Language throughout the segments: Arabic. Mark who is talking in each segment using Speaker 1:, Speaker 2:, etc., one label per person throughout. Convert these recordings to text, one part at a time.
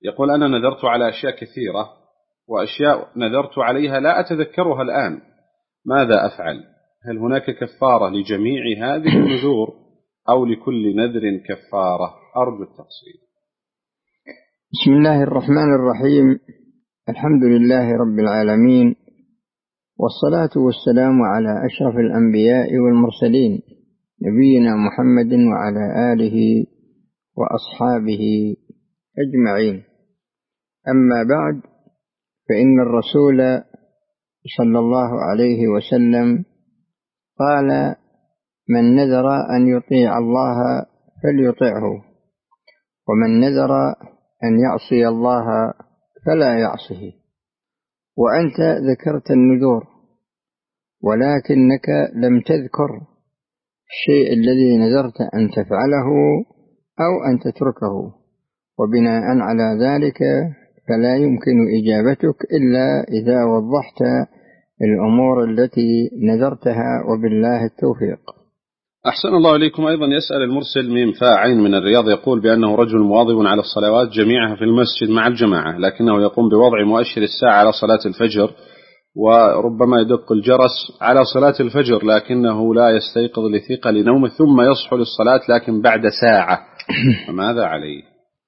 Speaker 1: يقول أنا نذرت على أشياء كثيرة وأشياء نذرت عليها لا أتذكرها الآن، ماذا أفعل؟ هل هناك كفارة لجميع هذه النذور أو لكل نذر كفارة؟ أرجو التفصيل.
Speaker 2: بسم الله الرحمن الرحيم. الحمد لله رب العالمين، والصلاة والسلام على أشرف الأنبياء والمرسلين، نبينا محمد وعلى آله وأصحابه أجمعين. أما بعد، فإن الرسول صلى الله عليه وسلم قال: من نذر أن يطيع الله فليطعه، ومن نذر أن يعصي الله فلا يعصه. وأنت ذكرت النذور، ولكنك لم تذكر الشيء الذي نذرت أن تفعله أو أن تتركه، وبناء على ذلك فلا يمكن إجابتك إلا إذا وضحت الأمور التي نذرتها، وبالله التوفيق.
Speaker 1: أحسن الله إليكم. أيضا يسأل المرسل ميم فاء عين من الرياض، يقول بأنه رجل مواظب على الصلوات جميعها في المسجد مع الجماعة، لكنه يقوم بوضع مؤشر الساعة على صلاة الفجر، وربما يدق الجرس على صلاة الفجر لكنه لا يستيقظ لثقل نومه، ثم يصحو للصلاة لكن بعد ساعة، فماذا عليه؟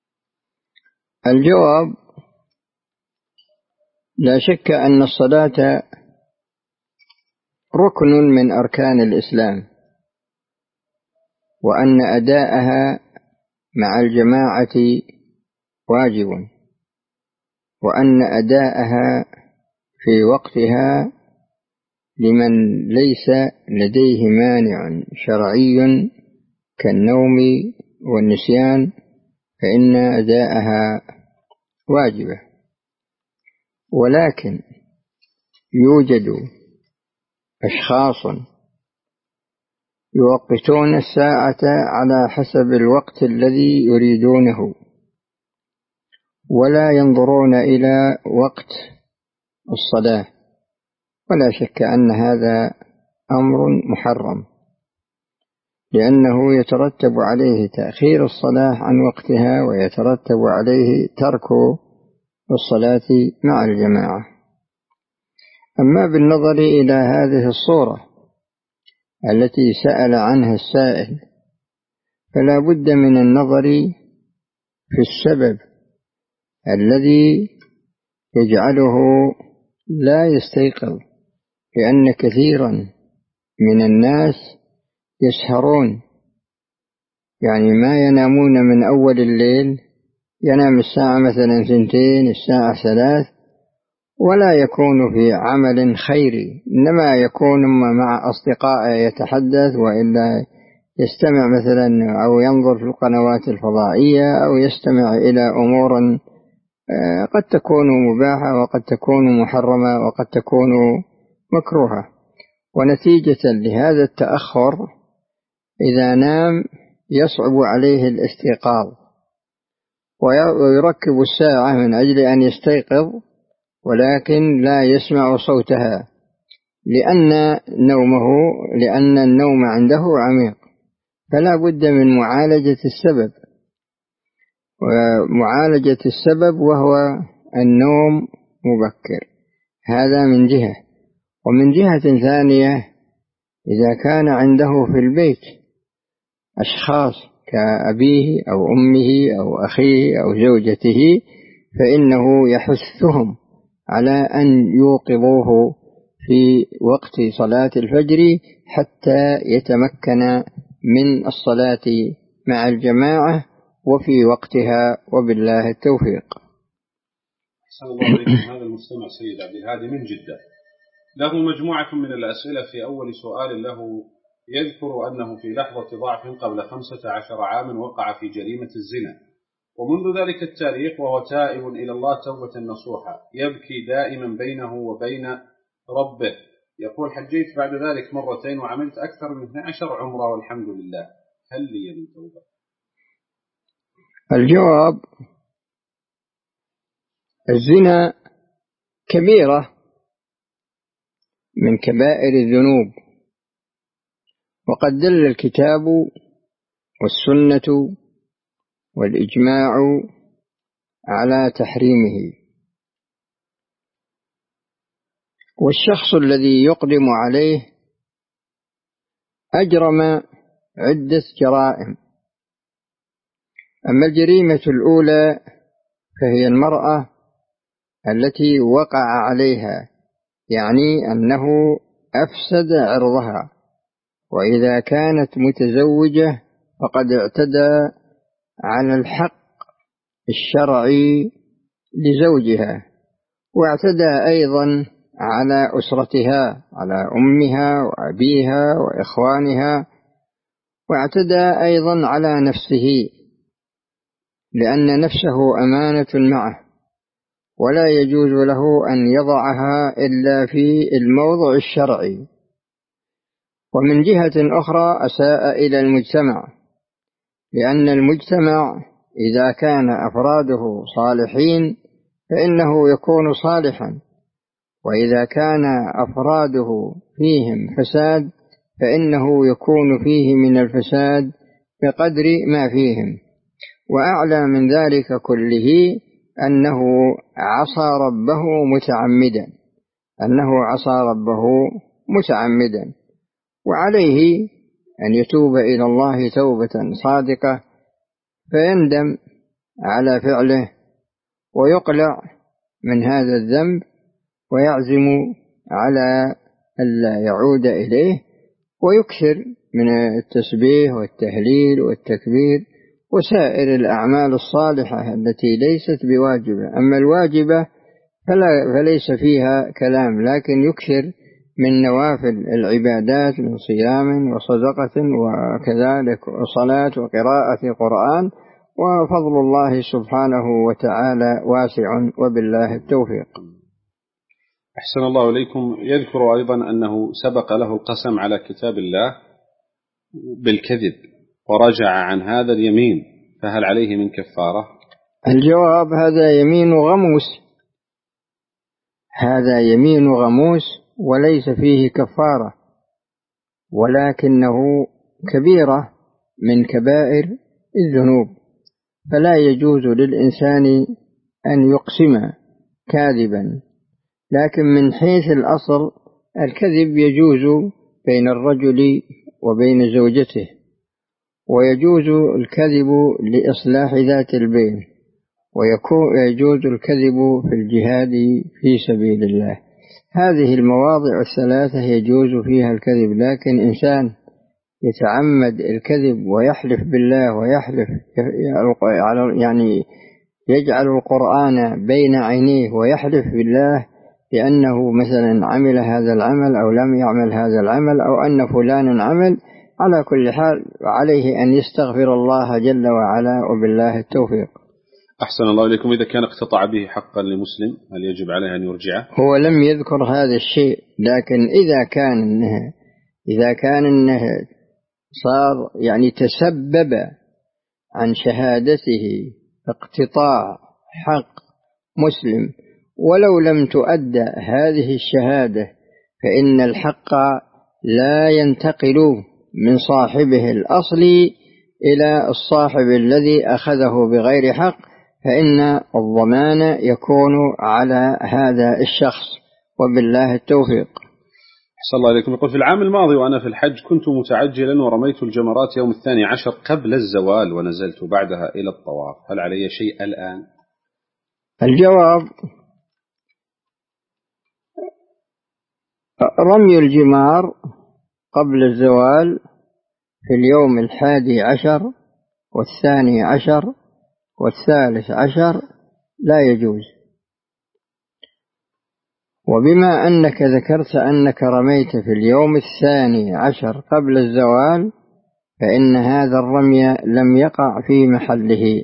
Speaker 2: الجواب: لا شك أن الصلاة ركن من أركان الإسلام، وأن أداءها مع الجماعة واجب، وأن أداءها في وقتها لمن ليس لديه مانع شرعي كالنوم والنسيان فإن أداءها واجبة. ولكن يوجد أشخاص يوقتون الساعة على حسب الوقت الذي يريدونه، ولا ينظرون إلى وقت الصلاة، ولا شك أن هذا أمر محرم، لأنه يترتب عليه تأخير الصلاة عن وقتها، ويترتب عليه ترك الصلاة مع الجماعة. أما بالنظر إلى هذه الصورة التي سأل عنها السائل، فلا بد من النظر في السبب الذي يجعله لا يستيقظ، لأن كثيرا من الناس يسهرون، يعني ما ينامون من أول الليل، ينام الساعة مثلا 2 الساعة 3، ولا يكون في عمل خيري، إنما يكون مع أصدقائه يتحدث، وإلا يستمع مثلا أو ينظر في القنوات الفضائية، أو يستمع إلى أمور قد تكون مباحة وقد تكون محرمة وقد تكون مكروهة. ونتيجة لهذا التأخر إذا نام يصعب عليه الاستيقاظ، ويركب الساعة من أجل أن يستيقظ، ولكن لا يسمع صوتها لأن النوم عنده عميق. فلا بد من معالجة السبب، ومعالجة السبب وهو النوم مبكر، هذا من جهة. ومن جهة ثانية، إذا كان عنده في البيت أشخاص كأبيه أو أمه أو أخيه أو زوجته، فإنه يحثهم على أن يوقظوه في وقت صلاة الفجر حتى يتمكن من الصلاة مع الجماعة وفي وقتها، وبالله التوفيق.
Speaker 1: أحسن الله عليكم. هذا المستمع سيد عبد الهادي من جدة له مجموعة من الأسئلة. في أول سؤال له يذكر أنه في لحظة ضعف قبل 15 عاما وقع في جريمة الزنا، ومنذ ذلك التاريخ وهو تائب إلى الله توبة نصوحة، يبكي دائما بينه وبين ربه. يقول حجيت بعد ذلك 2 وعملت أكثر من 12 عمرة والحمد لله، هل لي من توبة؟
Speaker 2: الجواب: الزنا كبيرة من كبائر الذنوب، وقد دل الكتاب والسنة والإجماع على تحريمه. والشخص الذي يقدم عليه أجرم عدة جرائم. أما الجريمة الأولى فهي المرأة التي وقع عليها، يعني أنه أفسد عرضها، وإذا كانت متزوجة فقد اعتدى على الحق الشرعي لزوجها، واعتدى أيضا على أسرتها، على أمها وأبيها وإخوانها، واعتدى أيضا على نفسه، لأن نفسه أمانة معه، ولا يجوز له أن يضعها إلا في الموضع الشرعي. ومن جهة أخرى أساء إلى المجتمع، لأن المجتمع إذا كان أفراده صالحين فإنه يكون صالحا، وإذا كان أفراده فيهم فساد فإنه يكون فيه من الفساد بقدر ما فيهم. وأعلى من ذلك كله أنه عصى ربه متعمدا، وعليه أن يتوب إلى الله توبة صادقة، فيندم على فعله ويقلع من هذا الذنب، ويعزم على ألا يعود إليه، ويكثر من التسبيح والتهليل والتكبير وسائر الأعمال الصالحة التي ليست بواجبة. أما الواجبة فليس فيها كلام، لكن يكثر من نوافل العبادات من صيام وصدقة وكذلك صلاة وقراءة قرآن، وفضل الله سبحانه وتعالى واسع، وبالله التوفيق.
Speaker 1: أحسن الله إليكم. يذكر أيضا أنه سبق له القسم على كتاب الله بالكذب ورجع عن هذا اليمين، فهل عليه من كفارة؟
Speaker 2: الجواب: هذا يمين غموس وليس فيه كفارة، ولكنه كبيرة من كبائر الذنوب، فلا يجوز للإنسان أن يقسم كاذبا. لكن من حيث الأصل الكذب يجوز بين الرجل وبين زوجته، ويجوز الكذب لإصلاح ذات البين، ويجوز الكذب في الجهاد في سبيل الله. هذه المواضع الثلاثة يجوز فيها الكذب. لكن إنسان يتعمد الكذب ويحلف بالله، ويحلف يعني يجعل القرآن بين عينيه ويحلف بالله لأنه مثلا عمل هذا العمل أو لم يعمل هذا العمل، أو أن فلانا عمل، على كل حال عليه أن يستغفر الله جل وعلا، وبالله التوفيق.
Speaker 1: أحسن الله إليكم. إذا كان اقتطع به حقا لمسلم هل يجب عليه أن يرجعه؟
Speaker 2: هو لم يذكر هذا الشيء، لكن إذا كان إنه صار يعني تسبب عن شهادته اقتطاع حق مسلم ولو لم تؤدى هذه الشهادة، فإن الحق لا ينتقل من صاحبه الأصلي إلى الصاحب الذي أخذه بغير حق، فإن الضمان يكون على هذا الشخص، وبالله التوفيق.
Speaker 1: أحسن الله إليكم. يقول: في العام الماضي وأنا في الحج كنت متعجلا ورميت الجمرات يوم 12 قبل الزوال ونزلت بعدها إلى الطواف، هل علي شيء الآن؟
Speaker 2: الجواب: رمي الجمار قبل الزوال في اليوم 11 و12 و13 لا يجوز. وبما أنك ذكرت أنك رميت في اليوم 12 قبل الزوال، فإن هذا الرمي لم يقع في محله،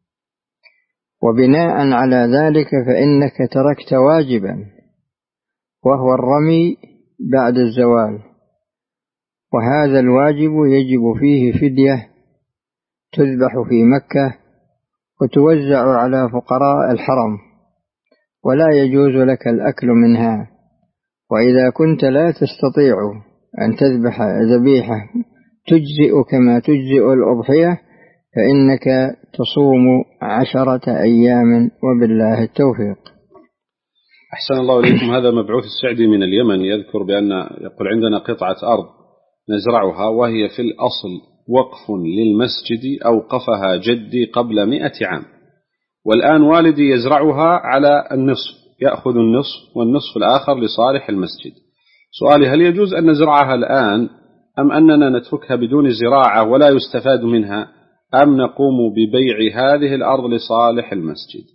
Speaker 2: وبناء على ذلك فإنك تركت واجبا، وهو الرمي بعد الزوال، وهذا الواجب يجب فيه فدية تذبح في مكة وتوزع على فقراء الحرم، ولا يجوز لك الأكل منها. وإذا كنت لا تستطيع أن تذبح ذبيحة تجزئ كما تجزئ الأضحية، فإنك تصوم 10 أيام وبالله التوفيق.
Speaker 1: أحسن الله إليكم. هذا مبعوث السعدي من اليمن يذكر يقول عندنا قطعة أرض نزرعها وهي في الأصل وقف للمسجد أوقفها جدي قبل 100 عام، والآن والدي يزرعها على النصف، يأخذ النصف والنصف الآخر لصالح المسجد. سؤالي: هل يجوز أن نزرعها الآن أم أننا نتركها بدون زراعة ولا يستفاد منها، أم نقوم ببيع هذه الأرض لصالح المسجد؟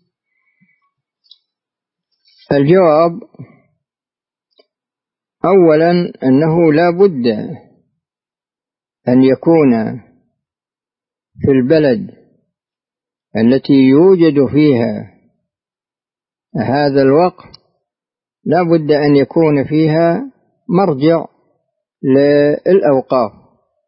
Speaker 2: الجواب: أولا أنه لا بد أن يكون في البلد التي يوجد فيها هذا الوقف لا بد أن يكون فيها مرجع للأوقاف،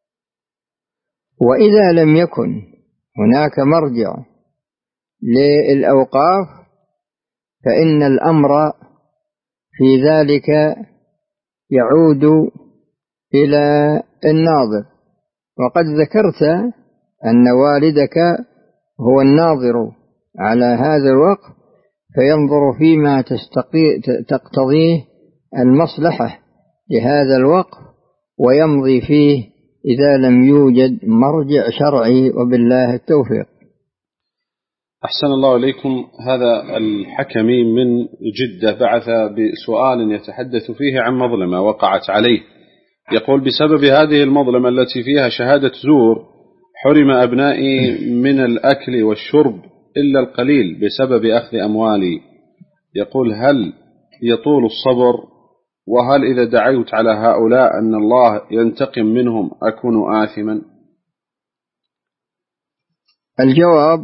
Speaker 2: وإذا لم يكن هناك مرجع للأوقاف فإن الأمر في ذلك يعود إلى الناظر. وقد ذكرت أن والدك هو الناظر على هذا الوقف، فينظر فيما تقتضيه المصلحة لهذا الوقف ويمضي فيه إذا لم يوجد مرجع شرعي، وبالله التوفيق.
Speaker 1: أحسن الله إليكم. هذا الحكمي من جدة بعث بسؤال يتحدث فيه عن مظلمة وقعت عليه. يقول: بسبب هذه المظلمة التي فيها شهادة زور حرم أبنائي من الأكل والشرب إلا القليل بسبب أخذ أموالي. يقول: هل يطول الصبر؟ وهل إذا دعوت على هؤلاء أن الله ينتقم منهم أكون آثما؟
Speaker 2: الجواب: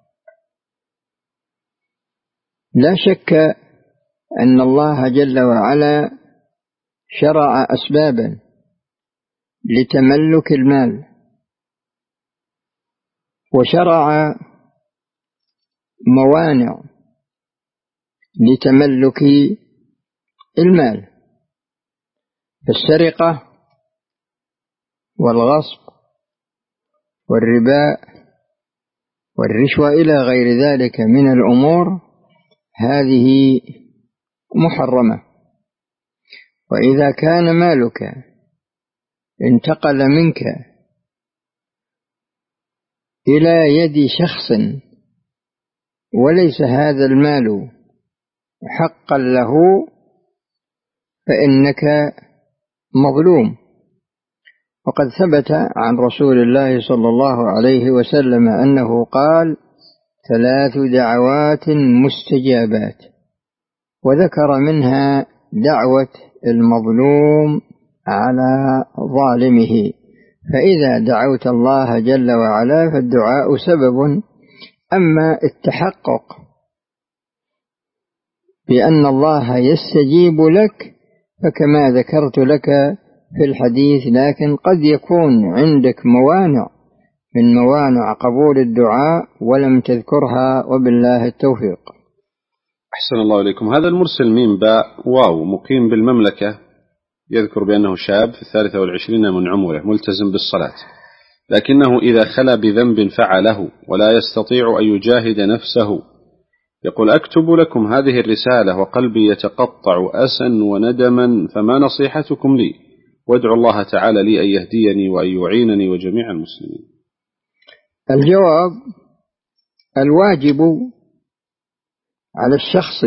Speaker 2: لا شك أن الله جل وعلا شرع أسبابا لتملك المال، وشرع موانع لتملك المال، السرقة والغصب والربا والرشوة إلى غير ذلك من الأمور، هذه محرمة. وإذا كان مالك انتقل منك إلى يد شخص وليس هذا المال حقا له فإنك مظلوم. وقد ثبت عن رسول الله صلى الله عليه وسلم أنه قال: 3 دعوات مستجابات، وذكر منها دعوة المظلوم على ظالمه. فإذا دعوت الله جل وعلا فالدعاء سبب، أما التحقق بأن الله يستجيب لك فكما ذكرت لك في الحديث، لكن قد يكون عندك موانع من موانع قبول الدعاء ولم تذكرها، وبالله التوفيق.
Speaker 1: أحسن الله إليكم. هذا المرسل ميم باء واو مقيم بالمملكة، يذكر بأنه شاب في 23 من عمره ملتزم بالصلاة، لكنه إذا خلا بذنب فعله ولا يستطيع أن يجاهد نفسه. يقول: أكتب لكم هذه الرسالة وقلبي يتقطع أسا وندما، فما نصيحتكم لي؟ وادعو الله تعالى لي أن يهديني وأن يعينني وجميع المسلمين.
Speaker 2: الجواب: الواجب على الشخص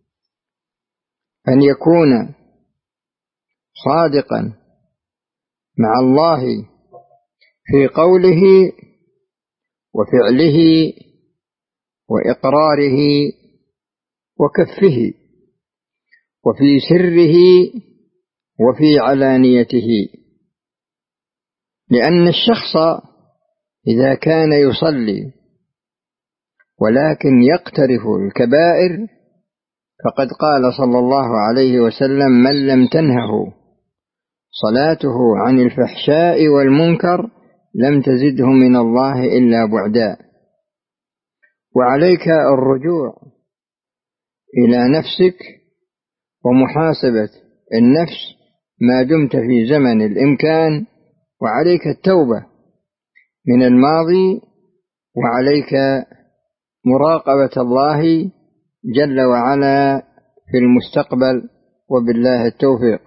Speaker 2: أن يكون صادقا مع الله في قوله وفعله وإقراره وكفه، وفي سره وفي علانيته. لأن الشخص إذا كان يصلي ولكن يقترف الكبائر فقد قال صلى الله عليه وسلم: من لم تنهه صلاته عن الفحشاء والمنكر لم تزده من الله إلا بعدا. وعليك الرجوع إلى نفسك ومحاسبة النفس ما دمت في زمن الإمكان، وعليك التوبة من الماضي وعليك مراقبة الله جل وعلا في المستقبل، وبالله التوفيق.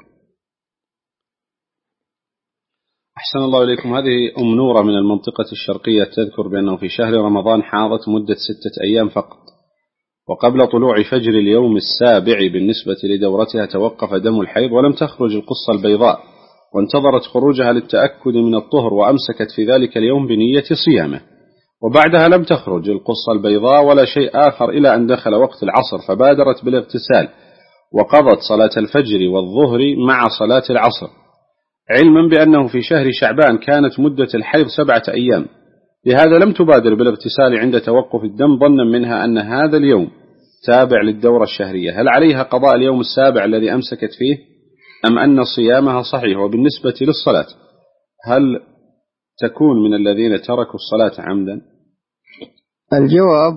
Speaker 1: أحسن الله إليكم. هذه نورة من المنطقة الشرقية تذكر بأنه في شهر رمضان حاضت مدة 6 أيام فقط، وقبل طلوع فجر اليوم السابع بالنسبة لدورتها توقف دم الحيض ولم تخرج القصة البيضاء، وانتظرت خروجها للتأكد من الطهر، وأمسكت في ذلك اليوم بنية صيامه، وبعدها لم تخرج القصة البيضاء ولا شيء آخر إلى أن دخل وقت العصر، فبادرت بالاغتسال وقضت صلاة الفجر والظهر مع صلاة العصر، علما بأنه في شهر شعبان كانت مدة الحيض 7 أيام، لهذا لم تبادر بالاغتسال عند توقف الدم ظنا منها أن هذا اليوم تابع للدورة الشهرية. هل عليها قضاء اليوم السابع الذي أمسكت فيه أم أن صيامها صحيح؟ وبالنسبة للصلاة هل تكون من الذين تركوا الصلاة عمدا؟
Speaker 2: الجواب: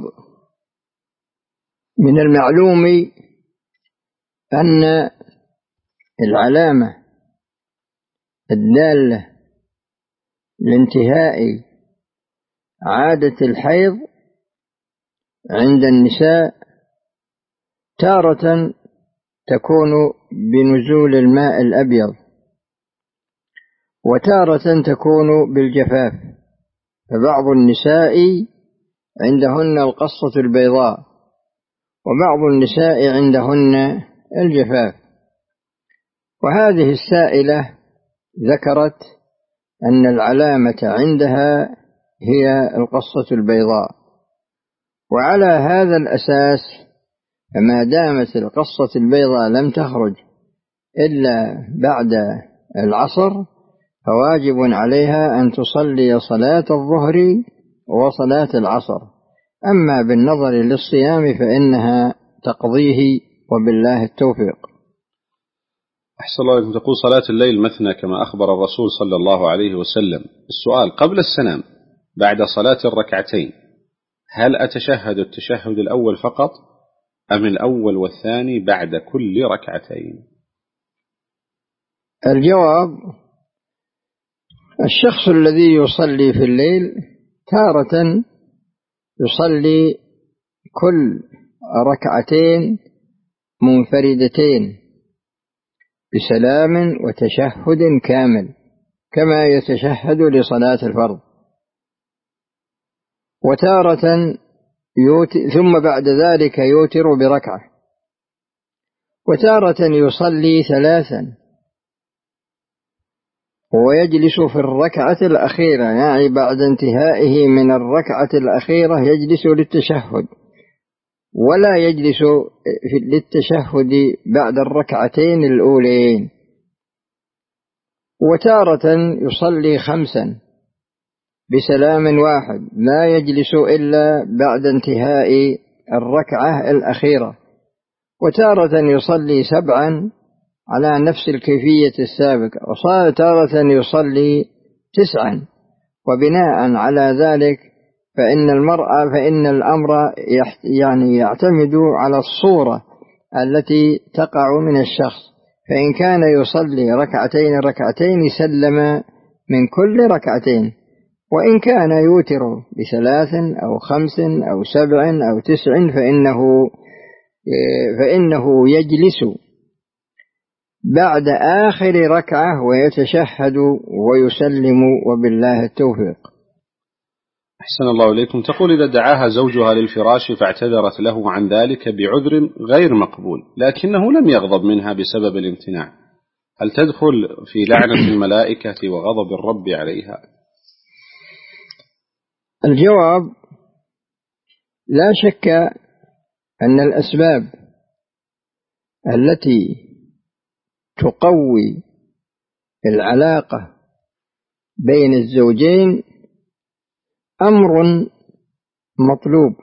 Speaker 2: من المعلوم أن العلامة الدالة لانتهاء عادة الحيض عند النساء تارة تكون بنزول الماء الأبيض، وتارة تكون بالجفاف، فبعض النساء عندهن القصة البيضاء، وبعض النساء عندهن الجفاف. وهذه السائلة ذكرت أن العلامة عندها هي القصة البيضاء، وعلى هذا الأساس فما دامت القصة البيضاء لم تخرج إلا بعد العصر فواجب عليها أن تصلي صلاة الظهر وصلاة العصر، أما بالنظر للصيام فإنها تقضيه، وبالله التوفيق.
Speaker 1: أحسن الله إليكم. تقول صلاة الليل مثنى كما أخبر الرسول صلى الله عليه وسلم. السؤال: قبل السلام بعد صلاة الركعتين هل أتشهد التشهد الأول فقط أم الأول والثاني بعد كل ركعتين؟
Speaker 2: الجواب: الشخص الذي يصلي في الليل تارة يصلي كل ركعتين منفردتين بسلام وتشهد كامل كما يتشهد لصلاة الفرض، وتارة ثم بعد ذلك يوتر بركعة، وتارة يصلي 3 ويجلس في الركعة الأخيرة، يعني بعد انتهائه من الركعة الأخيرة يجلس للتشهد، ولا يجلس للتشهد بعد الركعتين الأولين. وتارة يصلي 5 بسلام واحد لا يجلس إلا بعد انتهاء الركعة الأخيرة، وتارة يصلي 7 على نفس الكيفية السابقة، وتارة يصلي 9. وبناء على ذلك فإن الأمر يعني يعتمد على الصورة التي تقع من الشخص، فإن كان يصلي ركعتين سلم من كل ركعتين، وإن كان يوتر ب3 أو 5 أو 7 أو 9 فإنه يجلس بعد آخر ركعة ويتشهد ويسلم، وبالله التوفيق.
Speaker 1: أحسن الله إليكم. تقول: إذا دعاها زوجها للفراش فاعتذرت له عن ذلك بعذر غير مقبول لكنه لم يغضب منها بسبب الامتناع، هل تدخل في لعنة الملائكة وغضب الرب عليها؟
Speaker 2: الجواب: لا شك أن الأسباب التي تقوي العلاقة بين الزوجين أمر مطلوب.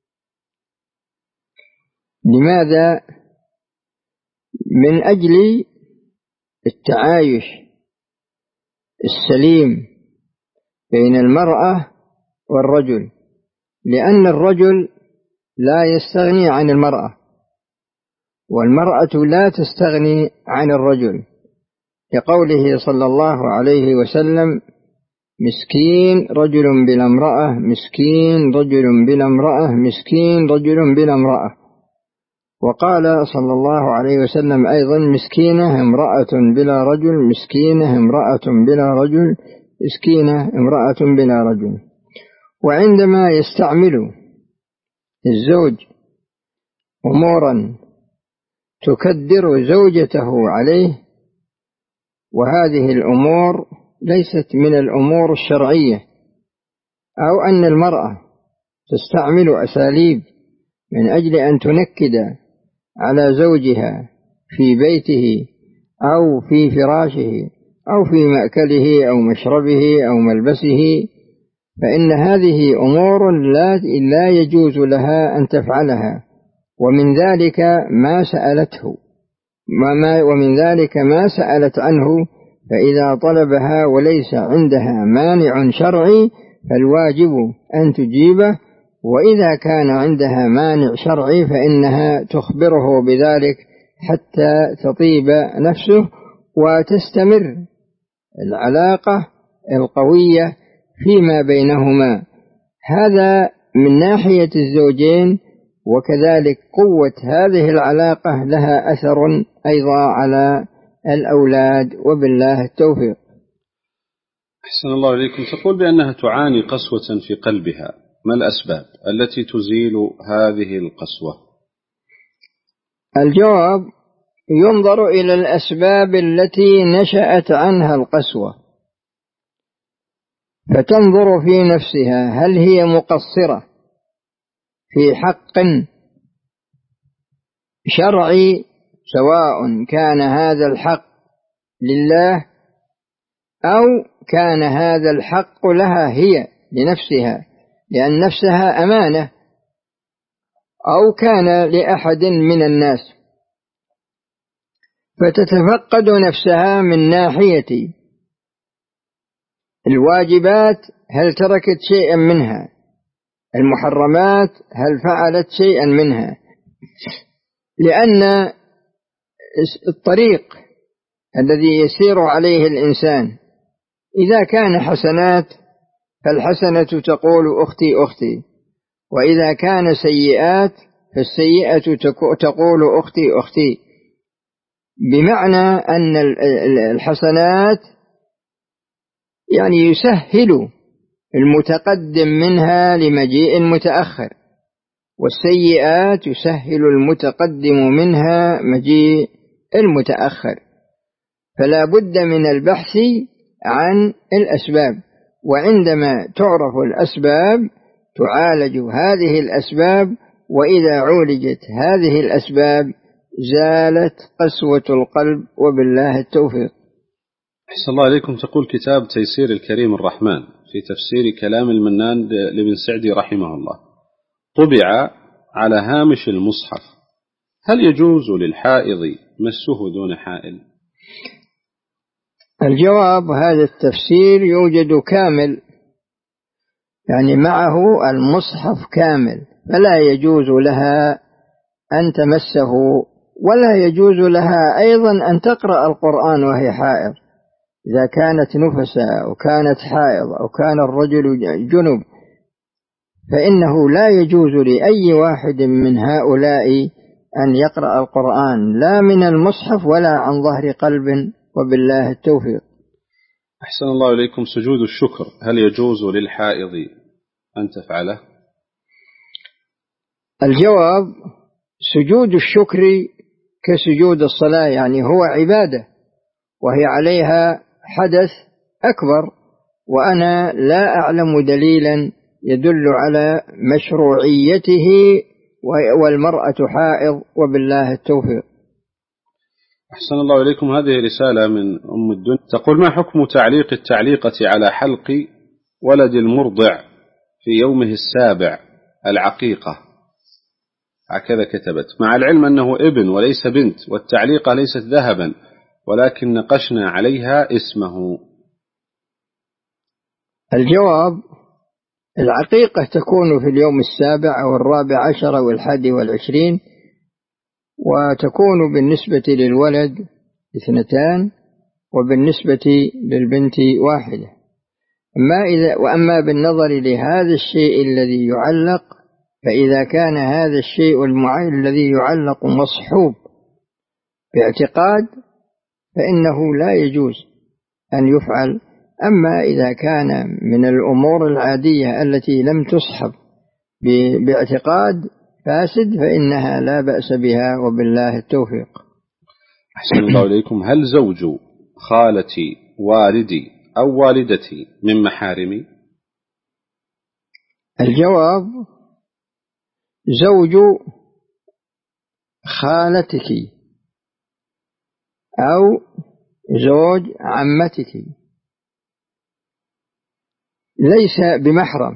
Speaker 2: لماذا؟ من أجل التعايش السليم بين المرأة والرجل، لأن الرجل لا يستغني عن المرأة، والمرأة لا تستغني عن الرجل، لقوله صلى الله عليه وسلم: مسكين رجل بلا امرأة، مسكين رجل بلا امرأة، مسكين رجل بلا امرأة. وقال صلى الله عليه وسلم أيضا مسكينة امرأة بلا رجل، مسكينة امرأة بلا رجل، مسكينة امرأة بلا رجل. وعندما يستعمل الزوج أمورا تكدر زوجته عليه، وهذه الأمور ليست من الأمور الشرعية، أو أن المرأة تستعمل أساليب من أجل أن تنكد على زوجها في بيته أو في فراشه أو في مأكله أو مشربه أو ملبسه، فإن هذه أمور لا يجوز لها أن تفعلها. ومن ذلك ما سألته، ومن ذلك ما سألت عنه، فإذا طلبها وليس عندها مانع شرعي فالواجب أن تجيبه، وإذا كان عندها مانع شرعي فإنها تخبره بذلك حتى تطيب نفسه وتستمر العلاقة القوية فيما بينهما. هذا من ناحية الزوجين، وكذلك قوة هذه العلاقة لها أثر أيضا على الأولاد، وبالله التوفيق.
Speaker 1: أحسن الله إليكم. تقول بأنها تعاني قسوة في قلبها، ما الأسباب التي تزيل هذه القسوة؟
Speaker 2: الجواب: ينظر إلى الأسباب التي نشأت عنها القسوة، فتنظر في نفسها هل هي مقصرة في حق شرعي، سواء كان هذا الحق لله أو كان هذا الحق لها هي لنفسها، لأن نفسها أمانة، أو كان لأحد من الناس، فتتفقد نفسها من ناحية الواجبات هل تركت شيئا منها، المحرمات هل فعلت شيئا منها، لأن الطريق الذي يسير عليه الإنسان إذا كان حسنات فالحسنة تقول أختي أختي، وإذا كان سيئات فالسيئة تقول أختي أختي، بمعنى أن الحسنات يعني يسهل المتقدم منها لمجيء المتأخر، والسيئات يسهل المتقدم منها مجيء المتأخر. فلا بد من البحث عن الأسباب، وعندما تعرف الأسباب تعالج هذه الأسباب، وإذا عولجت هذه الأسباب زالت قسوة القلب، وبالله التوفيق.
Speaker 1: أحسن الله عليكم. تقول كتاب تيسير الكريم الرحمن في تفسير كلام المنان لابن سعدي رحمه الله طبع على هامش المصحف، هل يجوز للحائض مسه دون حائل؟
Speaker 2: الجواب: هذا التفسير يوجد كامل، يعني معه المصحف كامل، فلا يجوز لها أن تمسه، ولا يجوز لها أيضا أن تقرأ القرآن وهي حائض. إذا كانت نفساء أو كانت حائض أو كان الرجل جنب، فإنه لا يجوز لأي واحد من هؤلاء أن يقرأ القرآن لا من المصحف ولا عن ظهر قلب، وبالله التوفيق.
Speaker 1: أحسن الله إليكم. سجود الشكر هل يجوز للحائض أن تفعله؟
Speaker 2: الجواب: سجود الشكر كسجود الصلاة، يعني هو عبادة وهي عليها حدث أكبر، وأنا لا أعلم دليلا يدل على مشروعيته والمرأة حائض، وبالله التوفيق.
Speaker 1: أحسن الله إليكم. هذه رسالة من أم الدنيا تقول: ما حكم تعليق التعليقة على حلق ولد المرضع في يومه السابع العقيقة؟ هكذا كتبت، مع العلم أنه ابن وليس بنت، والتعليقة ليست ذهبا، ولكن نقشنا عليها اسمه.
Speaker 2: الجواب: العقيقة تكون في اليوم السابع أو 14 أو 21، وتكون بالنسبة للولد 2 وبالنسبة للبنت 1. وأما بالنظر لهذا الشيء الذي يعلق، فإذا كان هذا الشيء الذي يعلق مصحوب باعتقاد فإنه لا يجوز أن يفعل. أما إذا كان من الأمور العادية التي لم تصحب باعتقاد فاسد فإنها لا بأس بها، وبالله التوفيق.
Speaker 1: أحسن الله إليكم. هل زوج خالتي والدي أو والدتي من محارمي؟
Speaker 2: الجواب: زوج خالتك أو زوج عمتك ليس بمحرم،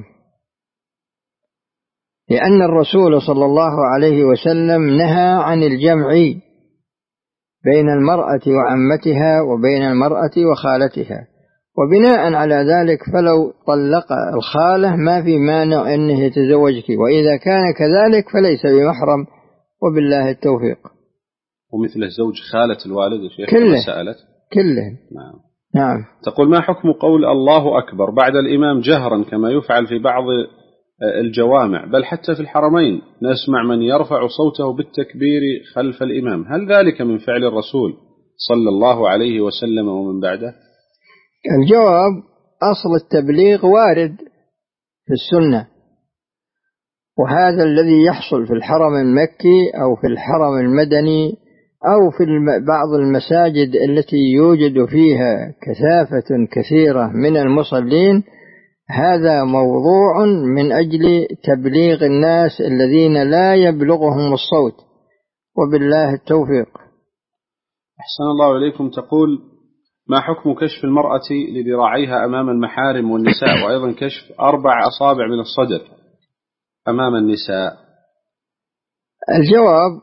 Speaker 2: لأن الرسول صلى الله عليه وسلم نهى عن الجمع بين المرأة وعمتها وبين المرأة وخالتها، وبناء على ذلك فلو طلق الخالة ما في مانع أنه يتزوجك، وإذا كان كذلك فليس بمحرم، وبالله التوفيق.
Speaker 1: ومثل زوج خالة الوالد يا شيخ
Speaker 2: كله. نعم.
Speaker 1: تقول: ما حكم قول الله أكبر بعد الإمام جهرا كما يفعل في بعض الجوامع، بل حتى في الحرمين نسمع من يرفع صوته بالتكبير خلف الإمام، هل ذلك من فعل الرسول صلى الله عليه وسلم ومن بعده؟
Speaker 2: الجواب: أصل التبليغ وارد في السنة، وهذا الذي يحصل في الحرم المكي أو في الحرم المدني أو في بعض المساجد التي يوجد فيها كثافة كثيرة من المصلين، هذا موضوع من أجل تبليغ الناس الذين لا يبلغهم الصوت، وبالله التوفيق.
Speaker 1: أحسن الله إليكم. تقول: ما حكم كشف المرأة لذراعيها أمام المحارم والنساء، وأيضا كشف 4 أصابع من الصدر أمام النساء؟
Speaker 2: الجواب: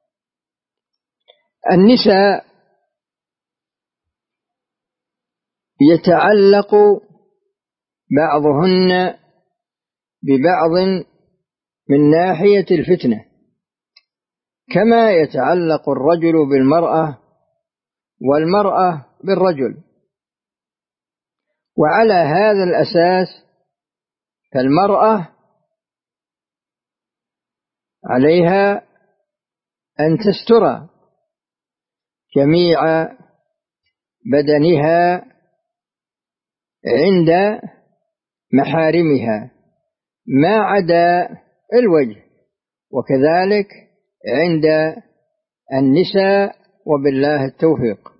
Speaker 2: النساء يتعلق بعضهن ببعض من ناحية الفتنة، كما يتعلق الرجل بالمرأة والمرأة بالرجل، وعلى هذا الأساس فالمرأة عليها أن تستر جميع بدنها عند محارمها ما عدا الوجه، وكذلك عند النساء، وبالله التوفيق.